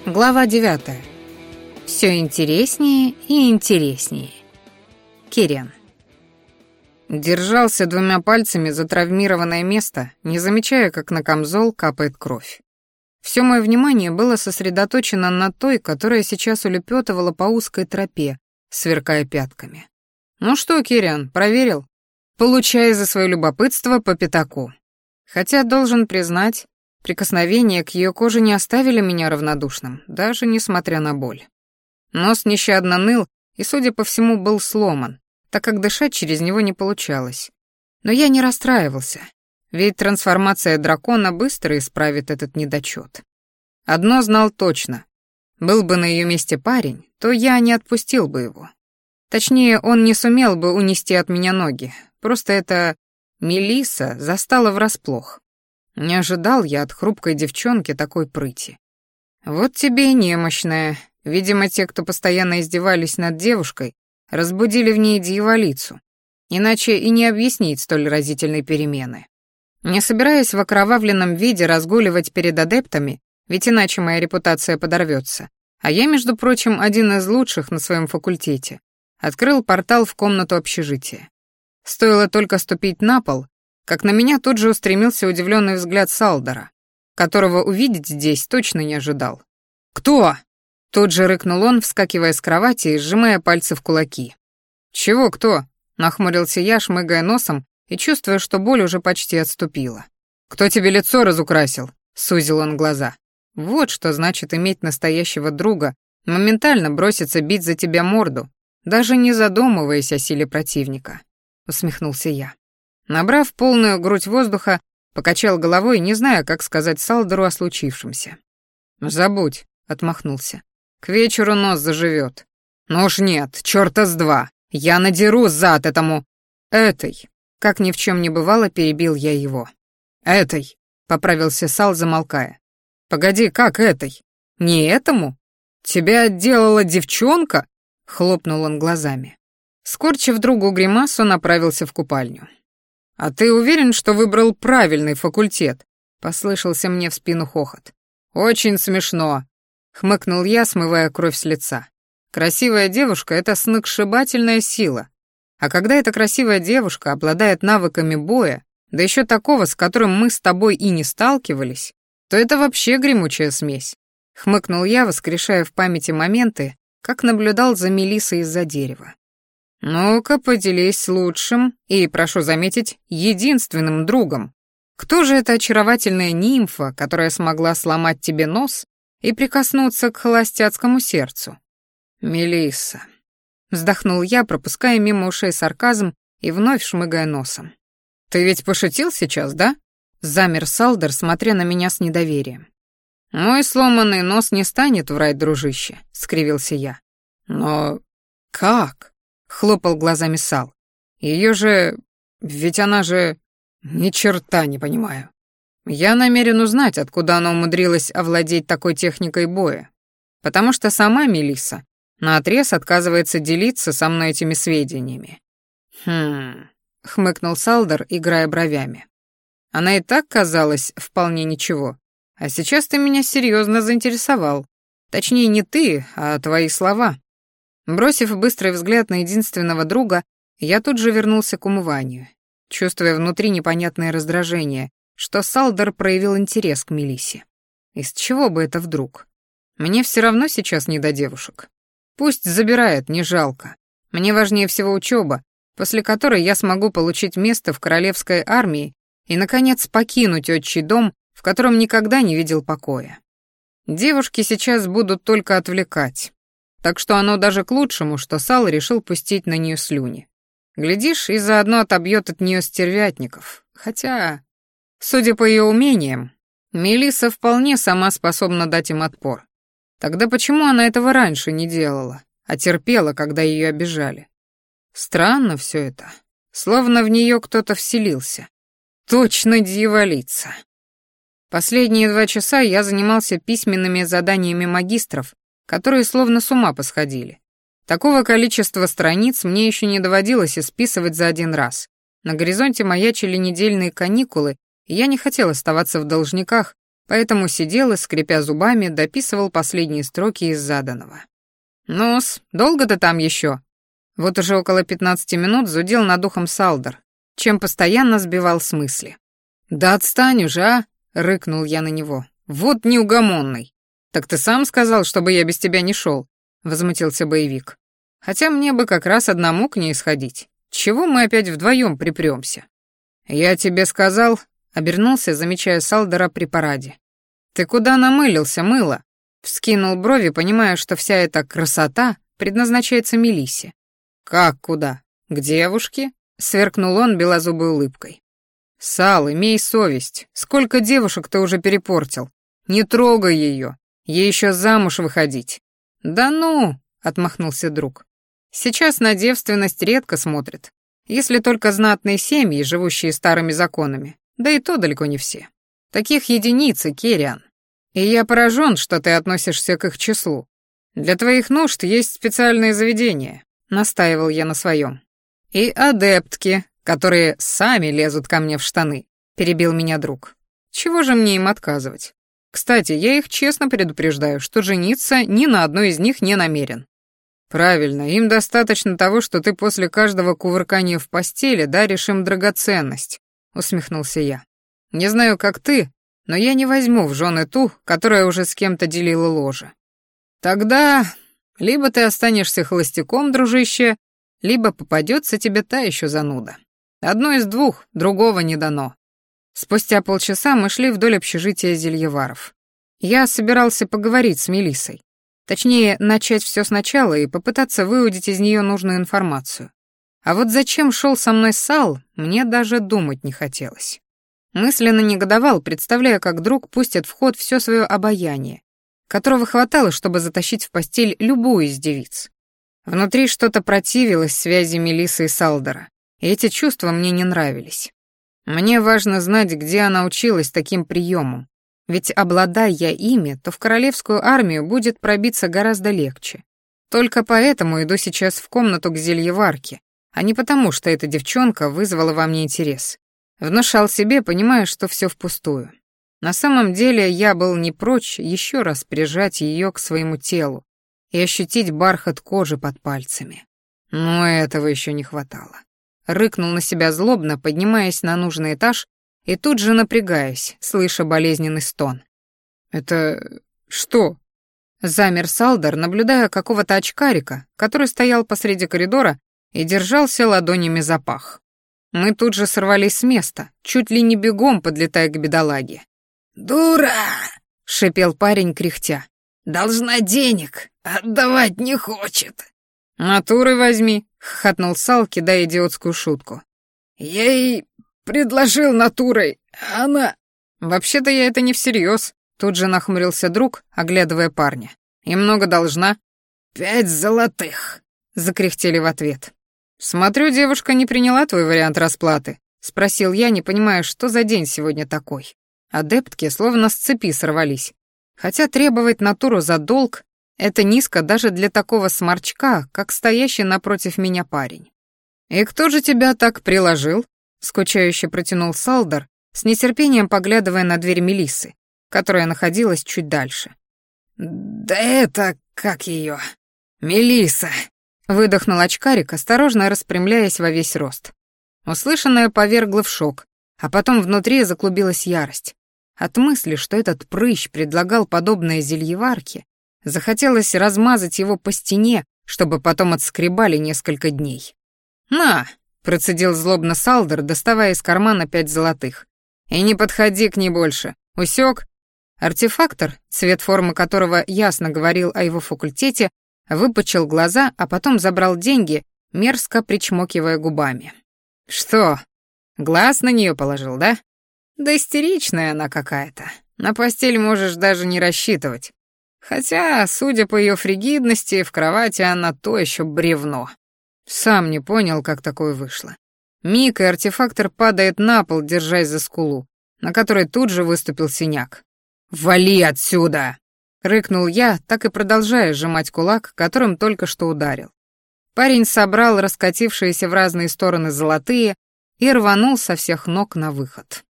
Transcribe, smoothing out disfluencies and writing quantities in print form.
Глава 9. Все интереснее и интереснее. Кириан. Держался двумя пальцами за травмированное место, не замечая, как на камзол капает кровь. Все мое внимание было сосредоточено на той, которая сейчас улепетывала по узкой тропе, сверкая пятками. «Ну что, Кириан, проверил?» «Получай за свое любопытство по пятаку». Хотя, должен признать, прикосновения к ее коже не оставили меня равнодушным, даже несмотря на боль. Нос нещадно ныл и, судя по всему, был сломан, так как дышать через него не получалось. Но я не расстраивался, ведь трансформация дракона быстро исправит этот недочет. Одно знал точно. Был бы на ее месте парень, то я не отпустил бы его. Точнее, он не сумел бы унести от меня ноги, просто эта Мелисса застала врасплох. Не ожидал я от хрупкой девчонки такой прыти. Вот тебе и немощная. Видимо, те, кто постоянно издевались над девушкой, разбудили в ней дьяволицу. Иначе и не объяснить столь разительной перемены. Не собираясь в окровавленном виде разгуливать перед адептами, ведь иначе моя репутация подорвется, а я, между прочим, один из лучших на своем факультете, открыл портал в комнату общежития. Стоило только ступить на пол, как на меня тут же устремился удивленный взгляд Салдора, которого увидеть здесь точно не ожидал. «Кто?» — тут же рыкнул он, вскакивая с кровати и сжимая пальцы в кулаки. «Чего кто?» — нахмурился я, шмыгая носом и чувствуя, что боль уже почти отступила. «Кто тебе лицо разукрасил?» — сузил он глаза. «Вот что значит иметь настоящего друга, моментально броситься бить за тебя морду, даже не задумываясь о силе противника», — усмехнулся я. Набрав полную грудь воздуха, покачал головой, не зная, как сказать Салдору о случившемся. «Забудь», — отмахнулся. «К вечеру нос заживет». «Ну уж нет, чёрта с два. Я надеру зад этому... этой». Как ни в чем не бывало, перебил я его. «Этой», — поправился Сал, замолкая. «Погоди, как этой? Не этому? Тебя отделала девчонка?» — хлопнул он глазами. Скорчив другу гримасу, направился в купальню. «А ты уверен, что выбрал правильный факультет?» — послышался мне в спину хохот. «Очень смешно», — хмыкнул я, смывая кровь с лица. «Красивая девушка — это сногсшибательная сила. А когда эта красивая девушка обладает навыками боя, да еще такого, с которым мы с тобой и не сталкивались, то это вообще гремучая смесь», — хмыкнул я, воскрешая в памяти моменты, как наблюдал за Мелиссой из-за дерева. «Ну-ка, поделись лучшим и, прошу заметить, единственным другом. Кто же эта очаровательная нимфа, которая смогла сломать тебе нос и прикоснуться к холостяцкому сердцу?» «Мелисса», — вздохнул я, пропуская мимо ушей сарказм и вновь шмыгая носом. «Ты ведь пошутил сейчас, да?» — замер Салдор, смотря на меня с недоверием. «Мой сломанный нос не станет врать, дружище», — скривился я. «Но как?» — хлопал глазами Сал. «Её же... ведь она же... ни черта не понимаю. Я намерен узнать, откуда она умудрилась овладеть такой техникой боя, потому что сама Мелисса наотрез отказывается делиться со мной этими сведениями». Хмыкнул Салдор, играя бровями. «Она и так казалась вполне ничего, а сейчас ты меня серьезно заинтересовал. Точнее, не ты, а твои слова». Бросив быстрый взгляд на единственного друга, я тут же вернулся к умыванию, чувствуя внутри непонятное раздражение, что Салдор проявил интерес к Мелиссе. Из чего бы это вдруг? Мне все равно сейчас не до девушек. Пусть забирает, не жалко. Мне важнее всего учеба, после которой я смогу получить место в королевской армии и, наконец, покинуть отчий дом, в котором никогда не видел покоя. Девушки сейчас будут только отвлекать. Так что оно даже к лучшему, что Сал решил пустить на нее слюни. Глядишь, и заодно отобьет от нее стервятников. Хотя, судя по ее умениям, Мелисса вполне сама способна дать им отпор. Тогда почему она этого раньше не делала, а терпела, когда ее обижали? Странно все это. Словно в нее кто-то вселился. Точно дьяволица. Последние 2 часа я занимался письменными заданиями магистров, которые словно с ума посходили. Такого количества страниц мне еще не доводилось исписывать за один раз. На горизонте маячили недельные каникулы, и я не хотел оставаться в должниках, поэтому сидел и, скрипя зубами, дописывал последние строки из заданного. «Ну-с, долго ты там еще?» Вот уже около 15 минут зудел над ухом Салдер, чем постоянно сбивал с мысли. «Да отстань уже, а!» — рыкнул я на него. «Вот неугомонный!» «Так ты сам сказал, чтобы я без тебя не шел», — возмутился боевик. «Хотя мне бы как раз одному к ней сходить. Чего мы опять вдвоем припремся?» «Я тебе сказал», — обернулся, замечая Салдера при параде. «Ты куда намылился, мыло?» Вскинул брови, понимая, что вся эта красота предназначается Мелиссе. «Как куда? К девушке?» — сверкнул он белозубой улыбкой. «Сал, имей совесть. Сколько девушек ты уже перепортил? Не трогай ее. Ей еще замуж выходить». «Да ну!» — отмахнулся друг. «Сейчас на девственность редко смотрят. Если только знатные семьи, живущие старыми законами. Да и то далеко не все. Таких единицы, Керриан. И я поражен, что ты относишься к их числу. Для твоих нужд есть специальные заведения», — настаивал я на своем. «И адептки, которые сами лезут ко мне в штаны», — перебил меня друг. «Чего же мне им отказывать? Кстати, я их честно предупреждаю, что жениться ни на одной из них не намерен». «Правильно, им достаточно того, что ты после каждого кувыркания в постели даришь им драгоценность», — усмехнулся я. «Не знаю, как ты, но я не возьму в жены ту, которая уже с кем-то делила ложе. Тогда либо ты останешься холостяком, дружище, либо попадется тебе та еще зануда. Одно из двух, другого не дано». Спустя полчаса мы шли вдоль общежития Зельеваров. Я собирался поговорить с Мелиссой. Точнее, начать все сначала и попытаться выудить из нее нужную информацию. А вот зачем шел со мной Сал, мне даже думать не хотелось. Мысленно негодовал, представляя, как друг пустит в ход все свое обаяние, которого хватало, чтобы затащить в постель любую из девиц. Внутри что-то противилось связи Мелиссы и Салдера, и эти чувства мне не нравились. Мне важно знать, где она училась таким приемам, ведь обладая я ими, то в королевскую армию будет пробиться гораздо легче. Только поэтому иду сейчас в комнату к зельеварке, а не потому, что эта девчонка вызвала во мне интерес. Внушал себе, понимая, что все впустую. На самом деле я был не прочь еще раз прижать ее к своему телу и ощутить бархат кожи под пальцами. Но этого еще не хватало. Рыкнул на себя злобно, поднимаясь на нужный этаж и тут же напрягаясь, слыша болезненный стон. «Это что?» Замер Салдер, наблюдая какого-то очкарика, который стоял посреди коридора и держался ладонями за пах. Мы тут же сорвались с места, чуть ли не бегом подлетая к бедолаге. «Дура!» — шипел парень, кряхтя. «Должна денег, отдавать не хочет». «Натурой возьми», — хохотнул Сал, кидая идиотскую шутку. «Я ей предложил натурой, а она...» «Вообще-то я это не всерьез», — тут же нахмурился друг, оглядывая парня. «И много должна». 5 золотых», — закряхтели в ответ. «Смотрю, девушка не приняла твой вариант расплаты», — спросил я, не понимая, что за день сегодня такой. Адептки словно с цепи сорвались. Хотя требовать натуру за долг — это низко даже для такого сморчка, как стоящий напротив меня парень. «И кто же тебя так приложил?» — скучающе протянул Салдер, с нетерпением поглядывая на дверь Мелиссы, которая находилась чуть дальше. «Да это, как ее, Мелисса», — выдохнул очкарик, осторожно распрямляясь во весь рост. Услышанное повергло в шок, а потом внутри заклубилась ярость. От мысли, что этот прыщ предлагал подобное зельеварке, захотелось размазать его по стене, чтобы потом отскребали несколько дней. «На!» — процедил злобно Салдер, доставая из кармана 5 золотых. «И не подходи к ней больше. Усек?» Артефактор, цвет формы которого ясно говорил о его факультете, выпучил глаза, а потом забрал деньги, мерзко причмокивая губами. «Что, глаз на нее положил, да? Да истеричная она какая-то. На постель можешь даже не рассчитывать. Хотя, судя по ее фригидности, в кровати она то еще бревно». Сам не понял, как такое вышло. Миг, и артефактор падает на пол, держась за скулу, на которой тут же выступил синяк. «Вали отсюда!» — рыкнул я, так и продолжая сжимать кулак, которым только что ударил. Парень собрал раскатившиеся в разные стороны золотые и рванул со всех ног на выход.